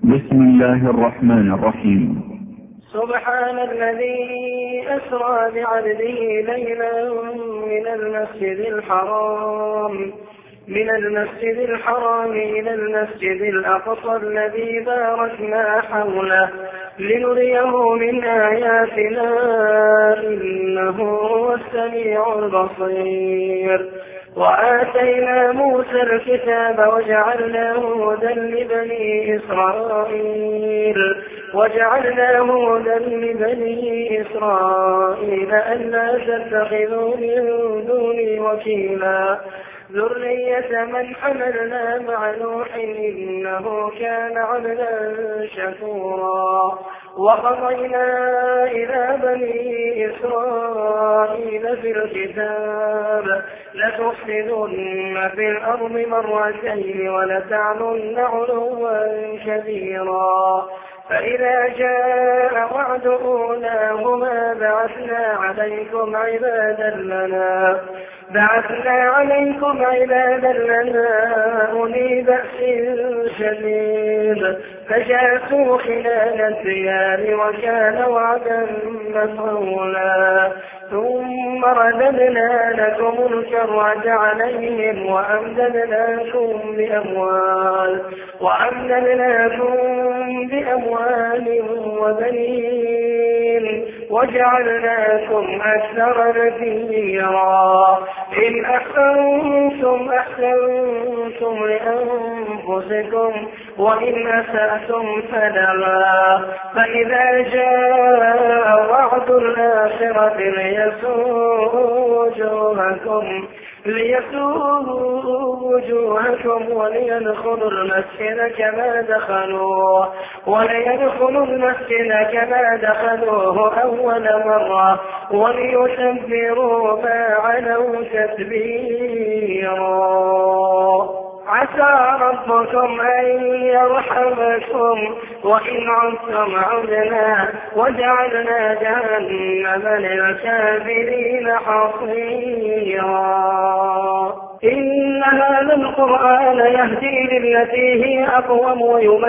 بسم الله الرحمن الرحيم. سبحان الذي أسرى بعبده ليلا من المسجد الحرام إلى المسجد الأقصى الذي باركنا حوله لنريه من آياتنا إنه هو السميع البصير. وآتينا موسى الكتاب وجعلناه هدى لبني إسرائيل ألا تتخذوا من دوني وكيلا ذرية من حملنا مع نوح إنه كان عبدا شكورا. وقضينا إلى بني إسرائيل في الكتاب لتفسدن في الأرض مرتين ولتعلن علوا كبيرا. فإذا جاء وعد أولاهما بعثنا عليكم عبادا لنا أولي بأس شديد فجاسوا خلال الديار وكان وعدا مفعولا. ثم رددنا لكم الكرة عليهم وأمددناكم بأموال وبنين وجعلناكم أكثر نفيرا. إن أحسنتم لأنفسكم وإن أسأتم فلها. فإذا جاء وعد الآخرة ليسوءوا وجوهكم وليدخلوا المسجد كما دخلوه أول مرة وليتبروا ما علوا تتبيرا. عسى ربكم أن يرحمكم وإن عدتم عدنا وجعلنا جهنم للكافرين حصيرا. إن هذا القرآن يهدي للتي هي أقوم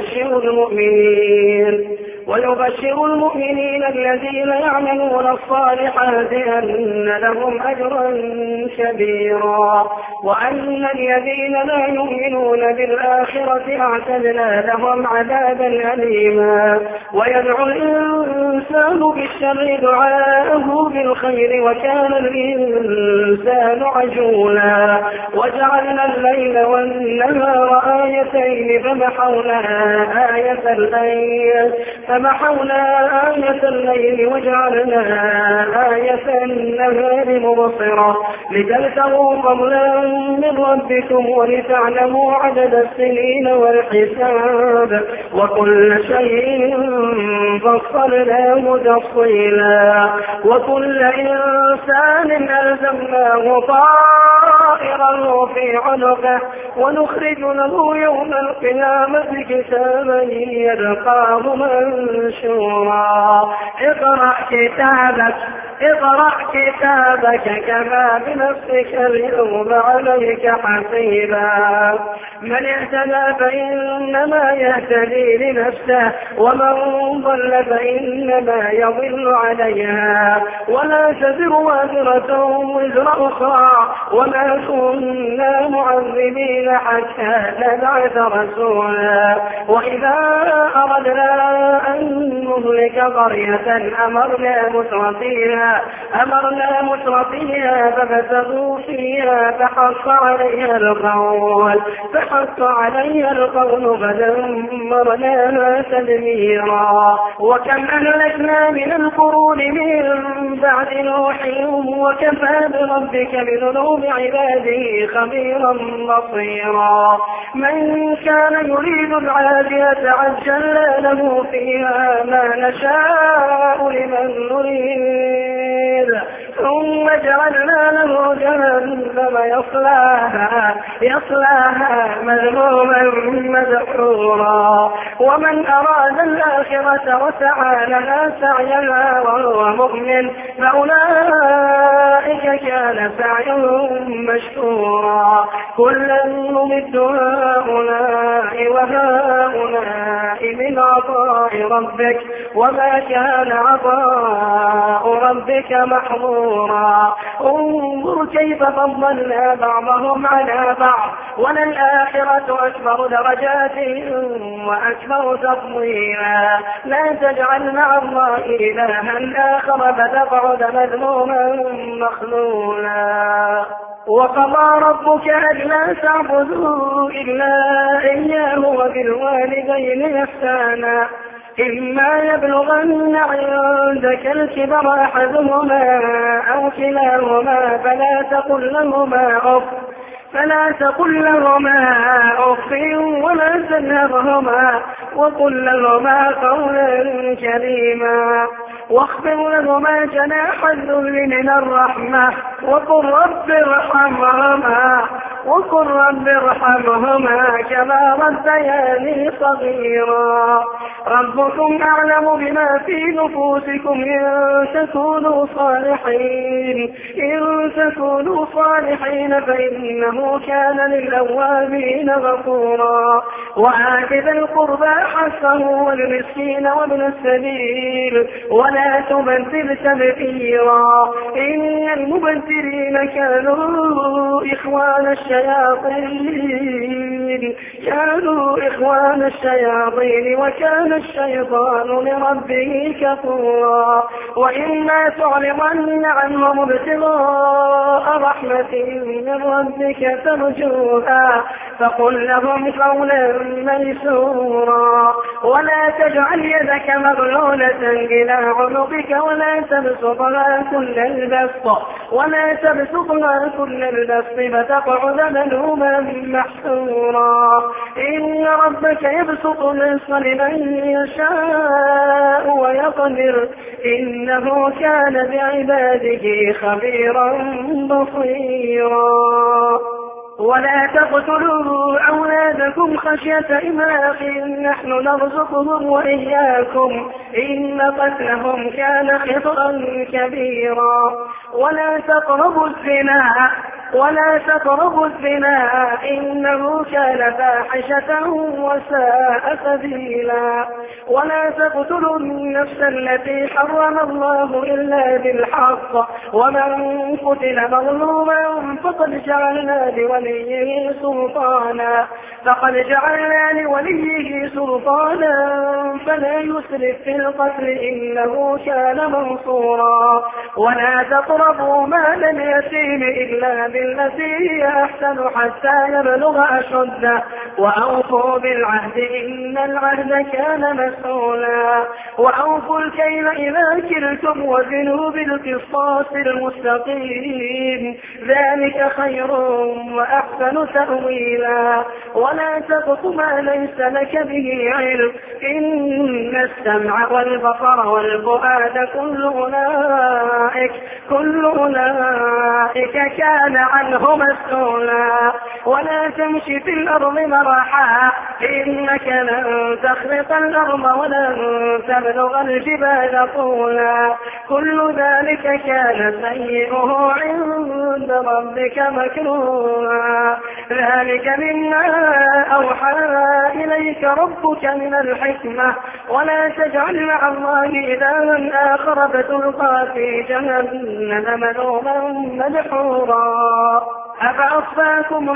ويبشر المؤمنين الذين يعملون الصالحات أن لهم أجرا كبيرا وأن الذين لا يؤمنون بالآخرة اعتدنا لهم عذابا أليما. ويدعو الإنسان بالشر دعاءه بالخير وكان الإنسان عجولا. وجعلنا الليل والنهار آيتين فمحونا آية الليل وجعلنا آية النهار مبصرة لتبتغوا فضلا من ربكم ولتعلموا عدد السنين والحساب وكل شيء فصلناه تفصيلا. وكل إنسان ألزمناه طائره في عنقه ونخرج له يوم القيامة كتابا يلقاه منشورا. اقرأ كتابك كفى بنفسك اليوم عليك حسيبا. من اهتدى فإنما يهتدي لنفسه ومن ضل فإنما يضل عليها ولا تزر وازرة وزر أخرى وما كنا معذبين حتى نبعث رسولا. وإذا أردنا أن نهلك قرية أمرنا مترفيها ففسقوا فيها فحق عليها القول فدمرناها تدميرا. وكم أهلكنا من القرون من بعد نوح وكفى بربك بذنوب عباده خبيرا بصيرا. من كان يريد العاجلة عجلنا له فيها ما نشاء لمن نريد ثم جعلنا له جهنم يصلاها مذموما مدحورا ومن أراد الآخرة وسعى لها سعيها وهو مؤمن فأولئك كان سعيهم مشكورا كلا نمد هؤلاء وهؤلاء من عطاء ربك وما كان عطاء ربك محظورا انظر كيف فضلنا بعضهم على بعض وللآخرة أكبر درجات وأكبر تفضيلا لا تجعل مع الله إلها آخر فتقعد مذموما مخذولا وقضى ربك ألا تعبدوا إلا إياه وبالوالدين إحسانا إما يبلغن عندك الكبر أحدهما أو كلاهما فلا تقل لهما أف ولا تنهرهما وقل لهما قولا كريما واخفض لهما جناح الذل من الرحمة وقل رب ارحمهما كما ربياني صغيرا ربكم أعلم بما في نفوسكم إن تكونوا صالحين فإنه كان للأوابين غفورا وآت ذا القربى حقه والمسكين وابن السبيل ولا تبذر تبذيرا إن المبذرين كانوا إخوان الشياطين وكان الشيطان لربه كفورا وإما تعرضن عنهم ابتغاء رحمة من ربك ترجوها فقل لهم قولا ميسورا ولا تجعل يدك مغلولة إلى عنقك ولا تبسطها كل البسط فتقعد ملوما محسورا إن ربك يبسط الرزق لمن يشاء ويقدر إنه كان بعباده خبيرا بصيرا ولا تقتلوا أولادكم خشية إملاق نحن نرزقهم وإياكم إن قتلهم كان خطأ كبيرا ولا تقربوا الزنا إنه كان فاحشة وساء سبيلا ولا تقتلوا النفس التي حرم الله إلا بالحق ومن قتل مظلوما فقد جعلنا لوليه سلطانا فلا يسرف في القتل إنه كان منصورا ولا تقربوا مال اليتيم إلا بالتي هي أحسن حتى يبلغ أشده وأوفوا بالعهد إن العهد كان مسؤولا وأوفوا الكيل إذا كلتم وزنوا بالقسطاس المستقيم ذلك خير وأحسن تأويلا ولا تقف ما ليس لك به علم إن السمع والبصر والفؤاد كل أولئك كان عنه مسؤولا ولا تمشي في الأرض مرحا إنك لن تخرق الأرض ولن تبلغ الجبال طولا كل ذلك كان سيئه عند ربك مكروها ذلك مما أوحى إليك ربك من الحكمة ولا تجعل مع الله إلها آخر فتلقى في جهنم ملوما مدحورا أفأصفاكم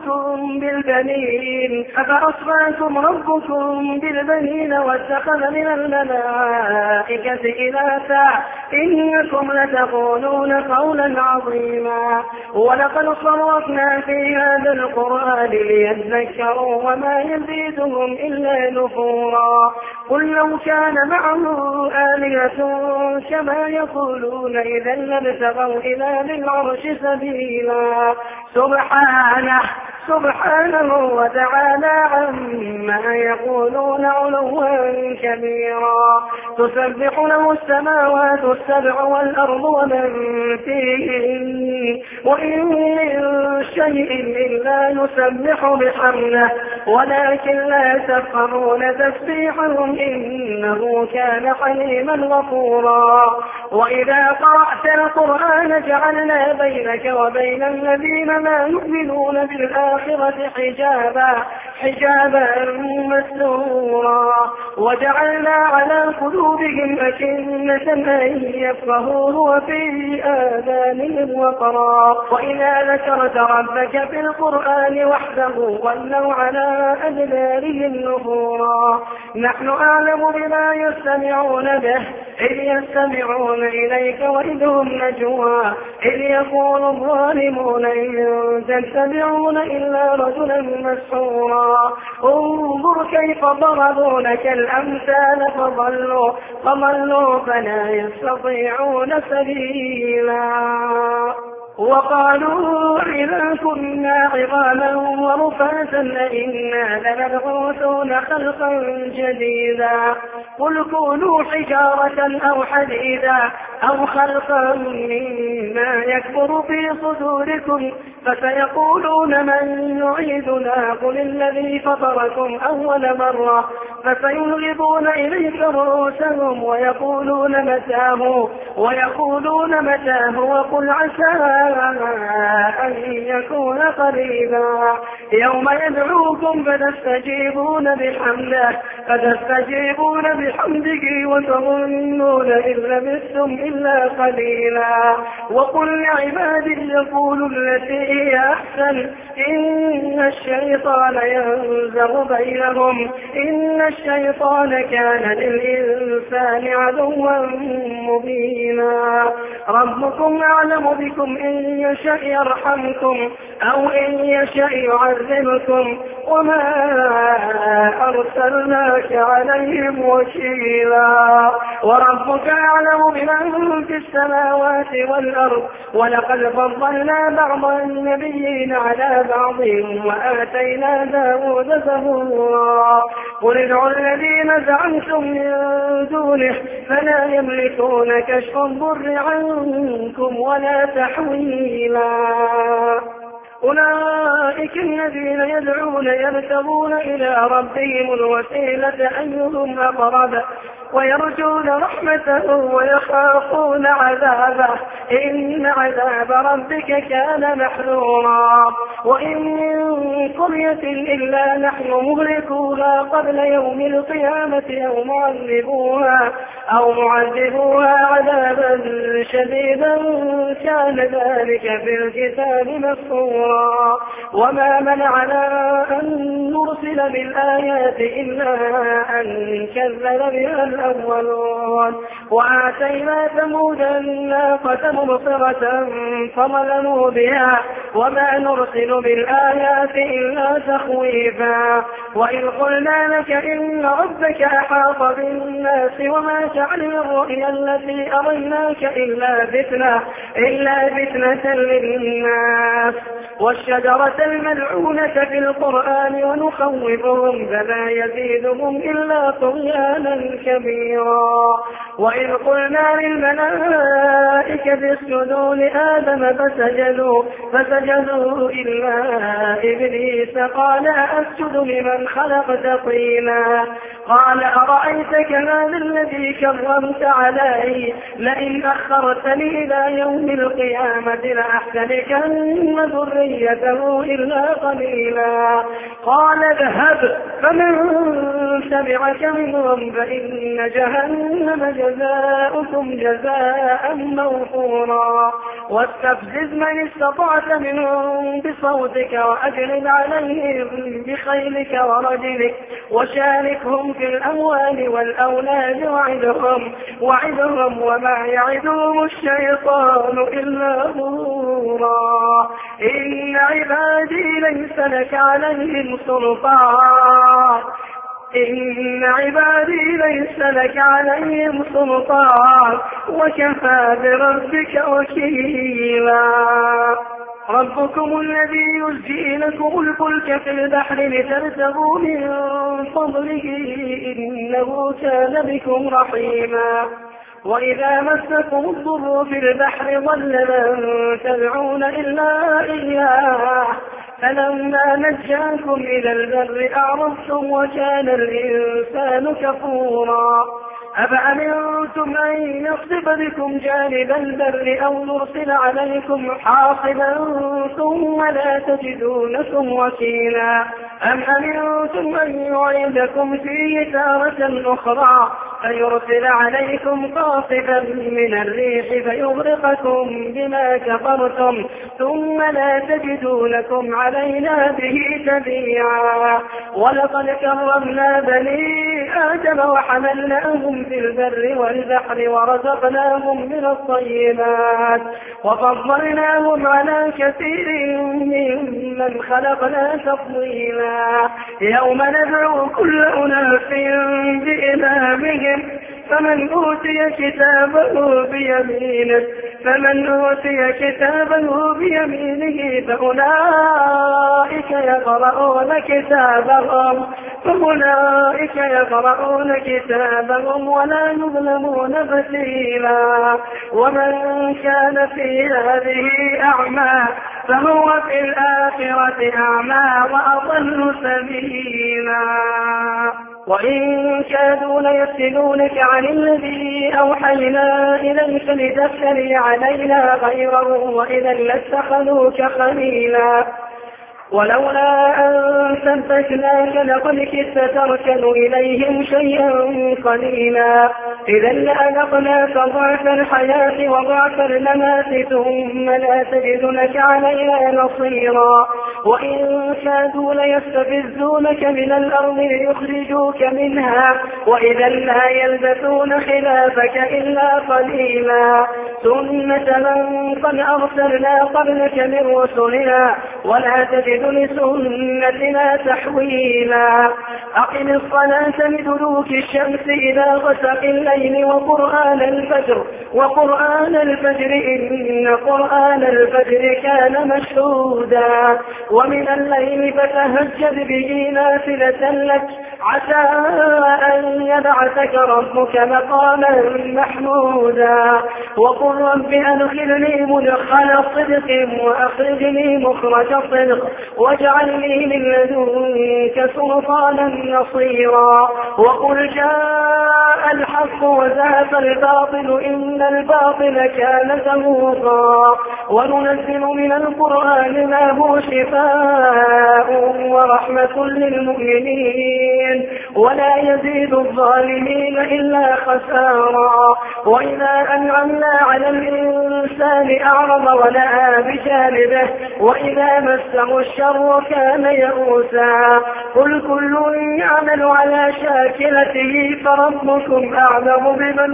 ربكم بالبنين واتخذ من الملائكة إناثا إنكم لتقولون قولا عظيما ولقد صرفنا في هذا القرآن ليذكروا وما يزيدهم إلا نفورا قل لو كان معه آلهة كما يقولون إذا لابتغوا إلى ذي العرش سبيلا سبحانه وتعالى عما يقولون علوا كبيرا. تسبح له السماوات السبع والأرض ومن فيهن وإن من شيء إلا يسبح بحمده ولكن لا تفقهون تسبيحهم إنه كان حليما غفورا. وإذا قرأت القرآن جعلنا بينك وبين الذين لا يؤمنون بالآخرة حجابا مستورا وجعلنا على قلوبهم أكنة أن يفقهوه وفي آذانهم وقرا. وإذا ذكرت ربك في القرآن وحده ولوا على أدبارهم نفورا. نحن أعلم بما يستمعون به إذ يستمعون إليك وإذ هم نجوى إذ يقول الظالمون إن تتبعون إلا رجلا مسحورا. انظر كيف ضربوا لك الأمثال فضلوا فلا يستطيعون سبيلا. وقالوا إذا كنا عظاما ورفاتا أئنا لمبعوثون خلقا جديدا. قل كونوا حجارة أو حديدا أو خلقا مما يكبر في صدوركم فسيقولون من يعيدنا قل الذي فطركم أول مرة فسينغضون إليك رؤوسهم ويقولون متاه وقل عسى أن يكون قريبا. يوم يدعوكم فتستجيبون بحمده وتظنون إن لبثتم إلا قليلا. وقل لعبادي يقولوا التي هي أحسن إن الشيطان ينزغ بينهم إن الشيطان كان للإنسان عدوا مبينا. ربكم أعلم بكم إن يشأ يرحمكم أو إن يشأ يعذبكم وما أرسلناك عليهم وكيلا. وربك أعلم بمن في السماوات والأرض ولقد فضلنا بعض النبيين على بعض وآتينا داود زبورا. قل ادعوا الذين زعمتم من دونه فلا يملكون كشف الضر عنكم ولا تحويلا. أولئك الذين يدعون يبتغون إلى ربهم الوسيلة أيهم أقرب ويرجون رحمته ويخافون عذابه إن عذاب ربك كان محذورا. وإن من قرية إلا نحن مهلكوها قبل يوم القيامة أو معذبوها عذابا شديدا كان ذلك في الكتاب مسطورا. وما منعنا أن نرسل بالآيات إلا أن كذب بها الأولون وآتينا ثمود الناقة مبصرة فظلموا بها وما نرسل بالآيات إلا تخويفا. وإذ قلنا لك إن ربك أحاط بالناس وما جعلنا الرؤيا التي أريناك إلا فتنة للناس والشجرة الملعونة في القرآن ونخوفهم فلا يزيدهم إلا طغيانا كبيرا. وإذ قلنا للملائكة اسجدوا لآدم فسجدوا إلا إبليس قال أسجد لمن خلقت طينا قال أرأيتك هذا الذي كرمت علي لئن أخرتني إلى يوم القيامة لأحتركن ذريته إلا قليلا. قال اذهب فمن تبعك منهم فإن جهنم جزاؤكم جزاء موفورا. واستفزز من استطعت منهم بصوتك وأجلب عليهم بخيلك ورجلك وشاركهم في الأموال والأولاد وعدهم وما يعدهم الشيطان إلا غرورا. إن عبادي ليس لك عليهم سلطان وكفى بربك وكيلا. ربكم الذي يزجي لكم الفلك في البحر لتبتغوا من فضله إنه كان بكم رحيما. وإذا مسكم الضر في البحر ضل من تدعون إلا إياه فلما نجاكم إلى البر أعرضتم وكان الإنسان كفورا. أفأمنتم أن يخسف بكم جانب البر أو يرسل عليكم حاصبا ثم لا تجدوا لكم وكيلا أم أمنتم أن يعيدكم فيه تارة أخرى فيرسل عليكم قاصفا من الريح فيغرقكم بما كفرتم ثم لا تجدوا لكم علينا به تبيعا. ولقد كرمنا بني آدم وحملناهم في البر والبحر ورزقناهم من الطيبات وفضلناهم على كثير ممن خلقنا تفضيلا. يوم ندعو كل أناس بإمامهم فمن أوتي كتابه بيمينه فأولئك يقرؤون كتابهم ولا يظلمون فتيلا. ومن كان في هذه أعمى فهو في الآخرة أعمى وأضل سبيلا. وإن كادوا ليفتنونك عن الذي أوحينا إليك لتفتري علينا غيره وإذا لاتخذوك خليلا. ولولا أن ثبتناك لقد كدت تركن إليهم شيئا قليلا إذا لأذقناك ضعف الحياة وضعف الممات ثم لا تجد لك علينا نصيرا. وإن كادوا ليستفزونك من الأرض ليخرجوك منها وإذا لا يلبثون خلافك إلا قليلا سنة من قد أرسلنا قبلك من رسلنا ولا تجد لسنتنا تحويلا. أقم الصلاة لدلوك الشمس إلى غسق الليل وقرآن الفجر إن قرآن الفجر كان مشهودا. ومن الليل فتهجد به نافلة لك عسى أن يبعثك ربك مقاما محمودا. وقل رب أدخلني مدخل صدق وأخرجني مخرج صدق واجعل لي من لدنك سلطانا نصيرا. وقل جاء الحق وزهق الباطل إن الباطل كان زهوقا. وننزل من القرآن ما هو شفاء ورحمة للمؤمنين ولا يزيد الظالمين إلا خسارا. وإذا أنعمنا على الإنسان أعرض ونأى بجانبه وإذا مسه الشر كان يئوسا. قل كل يعمل على شاكلته فربكم أعلم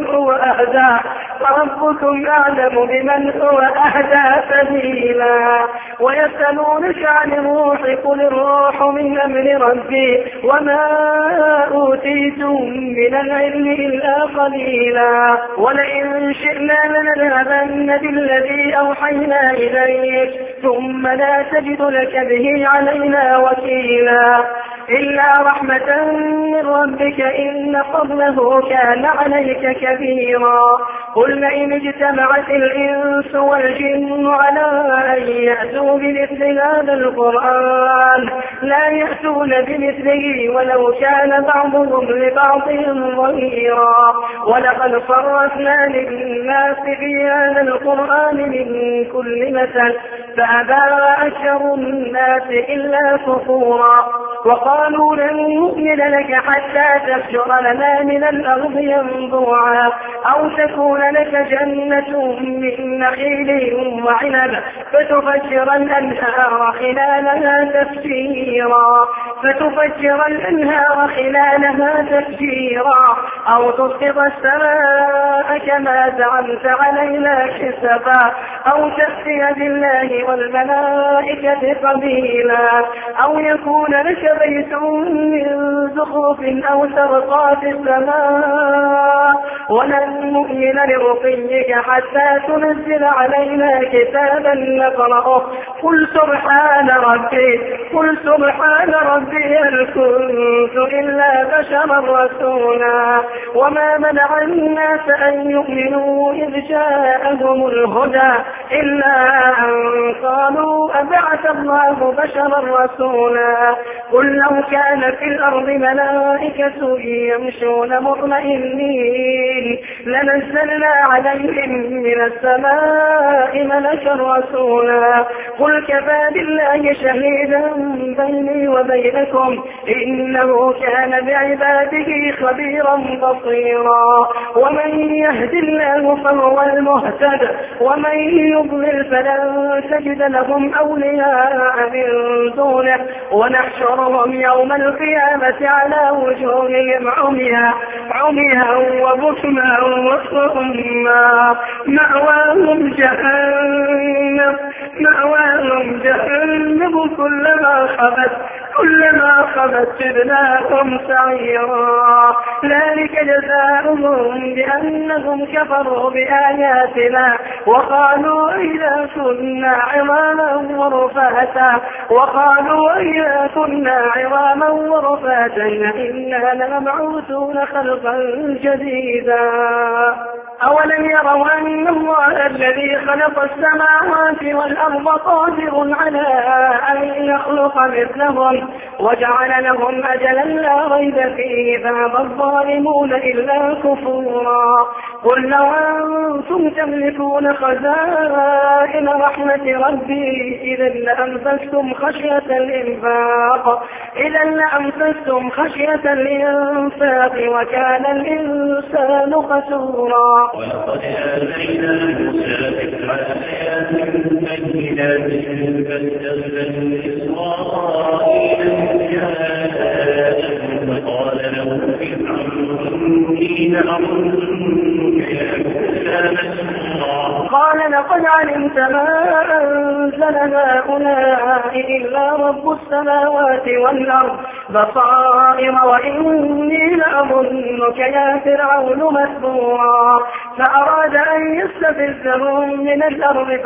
بمن هو أهدى سبيلا. ويسألونك عن الروح قل الروح من أمر ربي وما أوتيتم من العلم إلا قليلا. ولئن شئنا لنذهبن بالذي أوحينا إليك ثم لا تجد لك به علينا وكيلا إلا رحمة من ربك إن فضله كان عليك كبيرا. قل لئن اجتمعت الإنس والجن على أن يأتوا بمثل هذا القرآن لا يأتون بمثله ولو كان بعضهم لبعض ظهيرا. ولقد صرفنا للناس في هذا القرآن من كل مثل فأبى أكثر الناس إلا كفورا. وقالوا لن نؤمن لك حتى تفجر لنا من الأرض ينبوعا أو تكون لك جنة من نخيل وعنب فتفجر الأنهار خلالها تفجيرا أو تسقط السماء كما زعمت علينا كسفا أو تأتي بالله والملائكة قبيلا أو يكون لك بيت من زخرف أو ترقى في السماء ولن نؤمن لرقيك حتى تنزل علينا كتابا نقرأه قل سبحان ربي هل كنت إلا بشرا رسولا وما منع الناس أن يؤمنوا إذ جاءهم الهدى إلا أن قالوا أبعث الله بشرا رسولا قل لو كان في الأرض ملائكة يمشون مطمئنين لنزلنا عليهم من السماء ملكا رسولا قل كفى بالله شهيدا بيني وبينكم إنه كان بعباده خبيرا بصيرا ومن يهد الله فهو المهتد ومن يضلل فلن تجد لهم أولياء من دونه ونحشرهم يوم القيامة على وجوههم عميا وبكما وصما مأواهم جهنم كلما خبت زدناهم سعيرا ذلك جزاؤهم بأنهم كفروا بآياتنا وقالوا إذا كنا عظاما ورفاتا إنا لمبعوثون خلقا جديدا أولم يروا أن الله الذي خلق السماوات والأرض قادر على أن يخلق مثلهم وجعل لهم أجلا لا ريب فيه فأبى الظالمون إلا كفورا قل لو أنتم تملكون خزائن رحمة ربي إذا لأنفستم خشية الإنفاق وكان الإنسان خسورا ولقد آتينا موسى تسع آيات بينات فاستخف إسرائيل فقال له فرعون إن أظنك يا موسى مسحورا قال لقد علمت ما أنزل هؤلاء إلا رب السماوات والأرض بصائر وإني لأظنك يا فرعون مسحورا فأراد أن يستفزهم من الأرض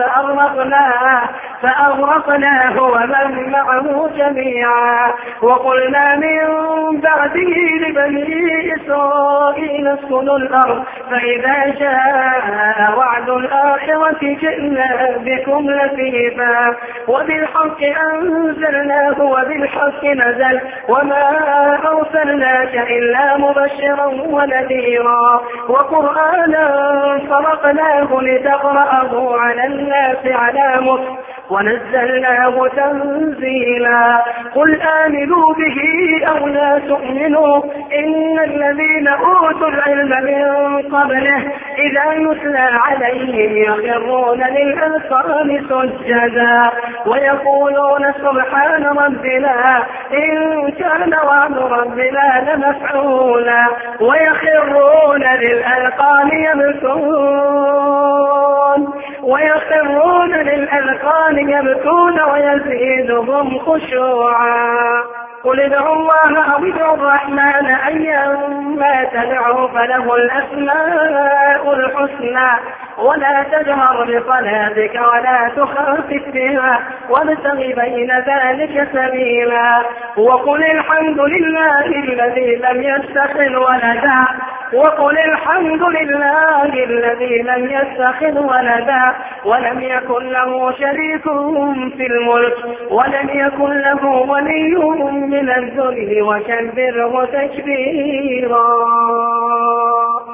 فأغرقناه ومن معه جميعا وقلنا من بعده لبني إسرائيل اسكنوا الأرض فإذا جاء وعد الآخرة جئنا بكم لفيفا وبالحق أنزلناه وبالحق نزل وما أرسلناك إلا مبشرا ونذيرا وقرآنا فرقناه لتقرأه على الناس على مكث ونزلناه تنزيلا قل آمنوا به أو لا تؤمنوا إن الذين أوتوا العلم من قبله إذا يتلى عليهم يخرون للأذقان سجدا ويقولون سبحان ربنا إن كان وعد ربنا لمفعولا ويخرون للأذقان يبكون ويزيدهم خشوعا قل ادعوا الله أو ادعوا الرحمن أيما تدعوا فله الأسماء الحسنى ولا تجهر بصلاتك ولا تخافت بها وابتغ بين ذلك سبيلا وقل الحمد لله الذي لم يتخذ ولدا ولم يكن له شريك في الملك ولم يكن له ولي من الذل وكبره تكبيرا